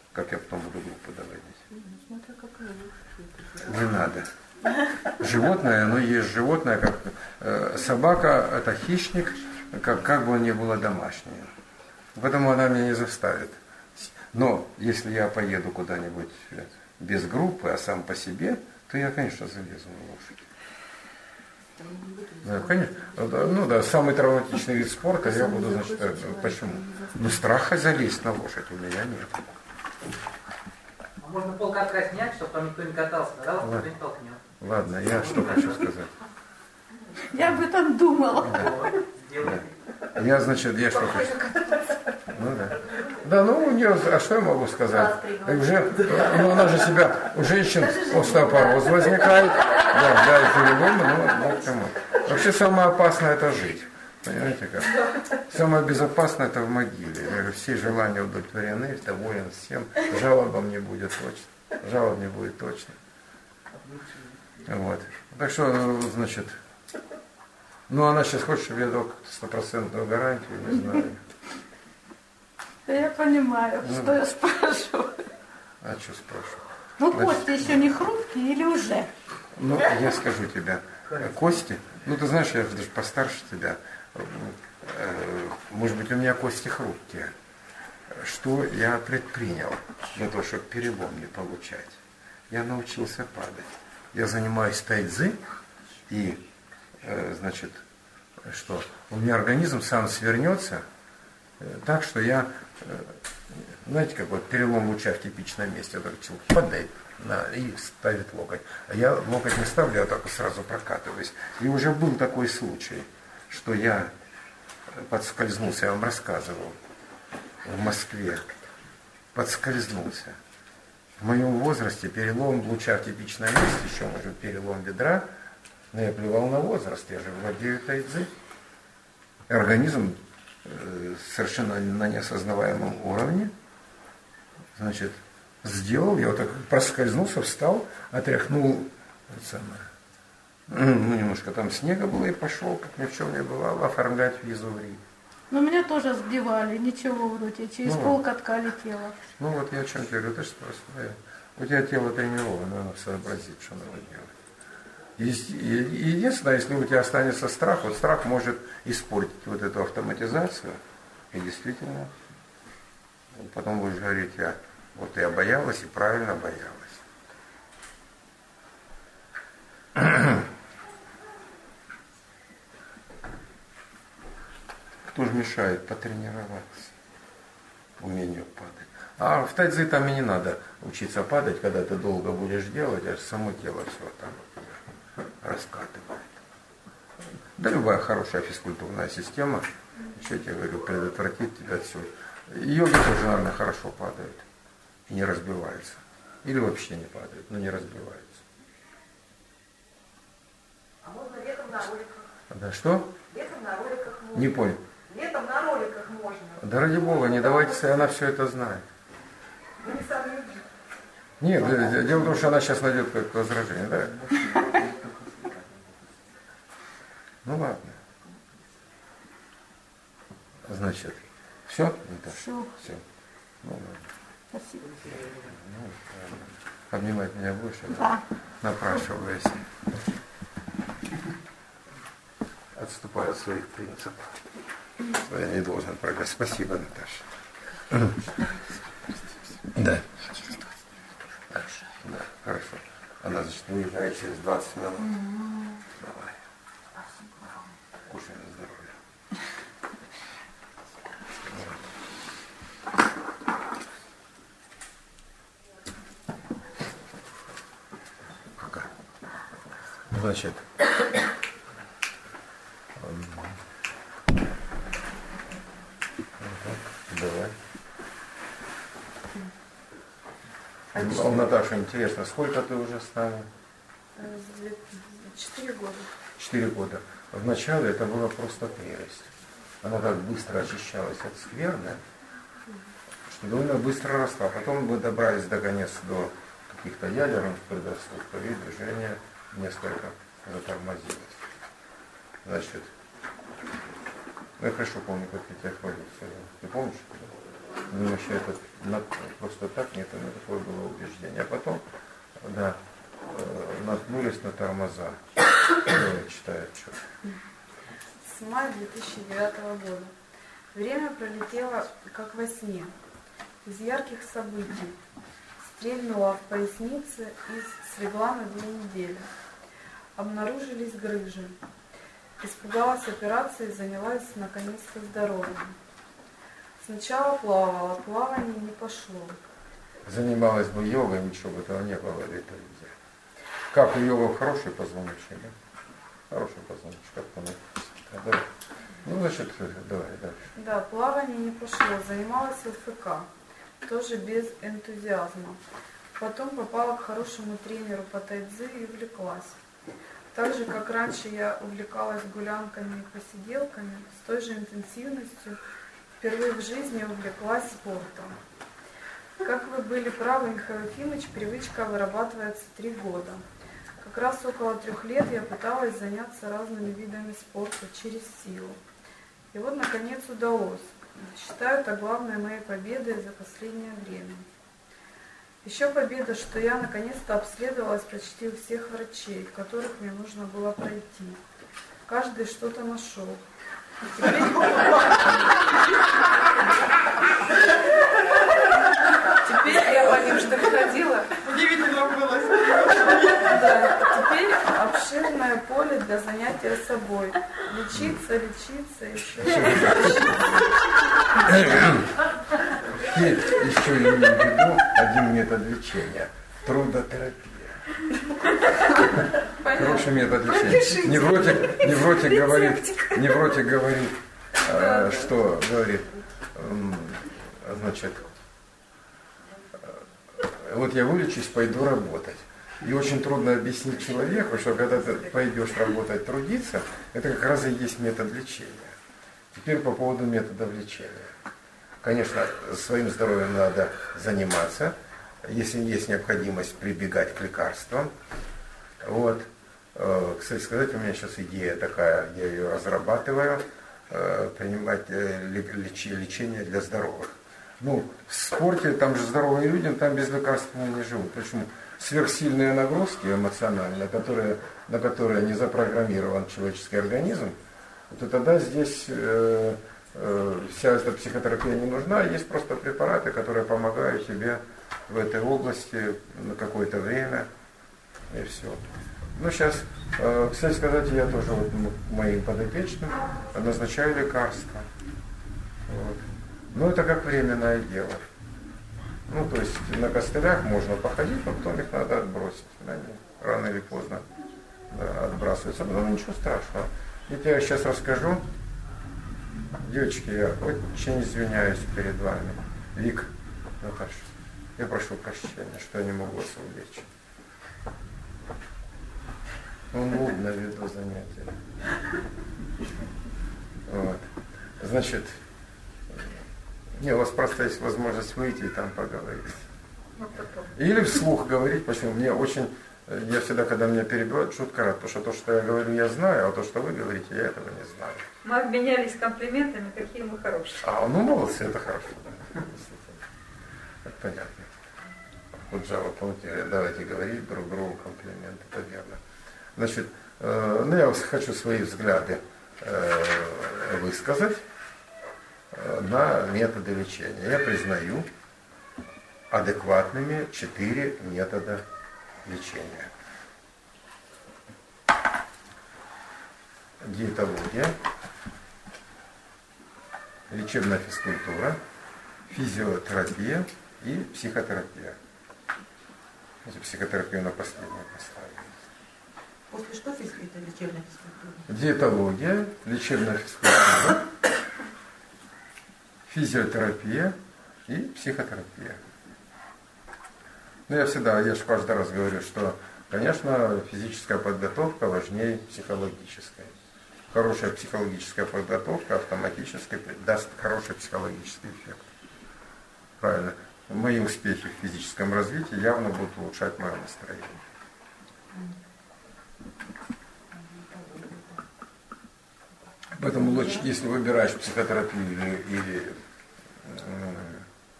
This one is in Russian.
Как я потом буду группу доводить? Смотря какая Не надо. Животное, оно есть животное, как собака, это хищник, как бы он ни было домашнее. Поэтому она меня не заставит. Но если я поеду куда-нибудь без группы, а сам по себе, то я, конечно, залезу на лошадь. Да, конечно. Ну да, самый травматичный вид спорта я буду, значит, почему? Ну, страха залезть на лошадь у меня нет. А можно полкатка снять, чтобы там никто не катался, да? Вас никто не толкнет. Ладно, я что хочу сказать. Я об этом думала. Да. Я, значит, я что хочу. Ну да. Да, ну у нее, а что я могу сказать? Уже, ну она же себя, у женщин остеопороз возникает, да, и переломы, ну к тому. Вообще самое опасное это жить. Понимаете как? Самое безопасное это в могиле. Я говорю, все желания удовлетворены, доволен всем. Жалобам не будет точно. Жалоб не будет точно. Вот. Так что, значит, ну она сейчас хочет, чтобы я дал 100% гарантию, не знаю. Да я понимаю, что я спрашиваю. А что спрашиваю? Ну кости еще не хрупкие или уже? Ну, я скажу тебе, кости, ну ты знаешь, я даже постарше тебя, может быть, у меня кости хрупкие. Что я предпринял для того, чтобы перелом не получать? Я научился падать. Я занимаюсь тайцзи, и, значит, что? У меня организм сам свернется, так что я, знаете, как вот перелом луча в типичном месте, вот человек падает и ставит локоть. А я локоть не ставлю, я только сразу прокатываюсь. И уже был такой случай, что я подскользнулся, я вам рассказывал, в Москве, подскользнулся. В моем возрасте перелом луча в типичном месте, еще может перелом бедра, но я плевал на возраст, я же владею тайцзи. Организм совершенно на неосознаваемом уровне, значит, сделал, я вот так проскользнулся, встал, отряхнул, ну, немножко там снега было и пошел, как ни в чем не бывало, оформлять визу в Рим. Ну меня тоже сбивали, ничего вроде, через полкатка летела. Ну вот я о чем тебе говорю, ты же просто, у тебя тело тренировано, оно сообразит, что надо делать. И единственное, если у тебя останется страх, вот страх может испортить вот эту автоматизацию, и действительно, потом будешь говорить, я боялась и правильно боялась. Кто же мешает потренироваться, умению падать? А в тайцзи там и не надо учиться падать, когда ты долго будешь делать, аж само тело все там раскатывает. Да любая хорошая физкультурная система, еще я тебе говорю, предотвратит тебя отсюда. Йоги тоже, наверное, хорошо падают и не разбиваются. Или вообще не падают, но не разбиваются. А можно летом на роликах? Да что? Летом на роликах можно. Не понял. Летом на роликах можно. Да ради Бога, не давайте, она все это знает. Вы не сами люди. Нет, дело в том, что она сейчас найдет какое-то возражение, да? Ну ладно. Значит, все? Все. Все. Ну ладно. Спасибо. Обнимать меня будешь? Да. Напрашиваясь. Отступаю от своих принципов. Я не должен прогадать. Спасибо, Наташа. Да. Да, хорошо. Она, значит, уезжает через 20 минут. Давай. Кушай на здоровье. Пока. Значит, давай. А Наташа, интересно, сколько ты уже стала? 4 года. 4 года. Вначале это было просто прелесть. Она так быстро очищалась от скверны, что довольно быстро росла. Потом мы добрались наконец до каких-то ядерных предрассудков, и движение несколько затормозилось. Значит, я хорошо помню, как я тебя хвалил. Ты помнишь? немножко это просто так, нет, это такое было убеждение. А потом, да, наткнулись на тормоза. Читает что. С мая 2009 года. Время пролетело как во сне. Из ярких событий. Стрельнула в пояснице и слегла на 2 недели. Обнаружились грыжи. Испугалась операции и занялась наконец-то здоровьем. Сначала плавала, плавание не пошло. Занималась бы йогой, ничего бы этого не было в этой виде. Как у йога хороший позвоночник, да? Хороший позвоночник, как по написано. Ну, значит, давай дальше. Да, плавание не пошло. Занималась ЛФК. Тоже без энтузиазма. Потом попала к хорошему тренеру по тайцзи и увлеклась. Так же, как раньше я увлекалась гулянками и посиделками, с той же интенсивностью впервые в жизни увлеклась спортом. Как вы были правы, Михаил Ефимович, привычка вырабатывается 3 года. Как раз около 3 лет я пыталась заняться разными видами спорта через силу. И вот, наконец, удалось. Считаю это главной моей победой за последнее время. Еще победа, что я наконец-то обследовалась почти у всех врачей, которых мне нужно было пройти. Каждый что-то нашел. Теперь я по ним что ходила. Удивительно было. Да, теперь обширное поле для занятия собой. Лечиться, еще. И еще имею в виду один метод лечения – трудотерапия. Хороший метод лечения. Невротик говорит, что говорит, значит, вот я вылечусь, пойду работать. И очень трудно объяснить человеку, что когда ты пойдешь работать, трудиться, это как раз и есть метод лечения. Теперь по поводу методов лечения. Конечно, своим здоровьем надо заниматься, если есть необходимость прибегать к лекарствам. Вот. Кстати сказать, у меня сейчас идея такая, я ее разрабатываю, принимать лечение для здоровых. Ну, в спорте, там же здоровые люди, там без лекарств не живут. Почему? Сверхсильные нагрузки эмоциональные, на которые не запрограммирован человеческий организм, то тогда здесь вся эта психотерапия не нужна, есть просто препараты, которые помогают тебе в этой области на какое-то время, и все. Ну, сейчас, кстати сказать, я тоже вот моим подопечным назначаю лекарства. Вот. Но это как временное дело. Ну, то есть на костылях можно походить, но потом их надо отбросить. Они рано или поздно отбрасываются. Но ничего страшного. Я тебе сейчас расскажу. Девочки, я очень извиняюсь перед вами. Вик, Наташа, я прошу прощения, что я не могу вас увлечь. Нудно веду занятия. Вот. Значит, у вас просто есть возможность выйти и там поговорить. Или вслух говорить, почему мне очень, я всегда, когда меня перебивают, шутка рад, потому что то, что я говорю, я знаю, а то, что вы говорите, я этого не знаю. Мы обменялись комплиментами, какие мы хорошие. Молодцы, это хорошо. Да. Это понятно. Вот Джава, помните, давайте говорить друг другу комплименты, это верно. Значит, я хочу свои взгляды высказать на методы лечения. Я признаю адекватными 4 метода лечения. Диетология, лечебная физкультура, физиотерапия и психотерапия. Психотерапию на последнее поставили. После что это лечебная физкультура? Диетология, лечебная физкультура, физиотерапия и психотерапия. Я же каждый раз говорю, что, конечно, физическая подготовка важнее психологической. Хорошая психологическая подготовка автоматически даст хороший психологический эффект. Правильно. Мои успехи в физическом развитии явно будут улучшать мое настроение. Поэтому лучше, если выбираешь психотерапию или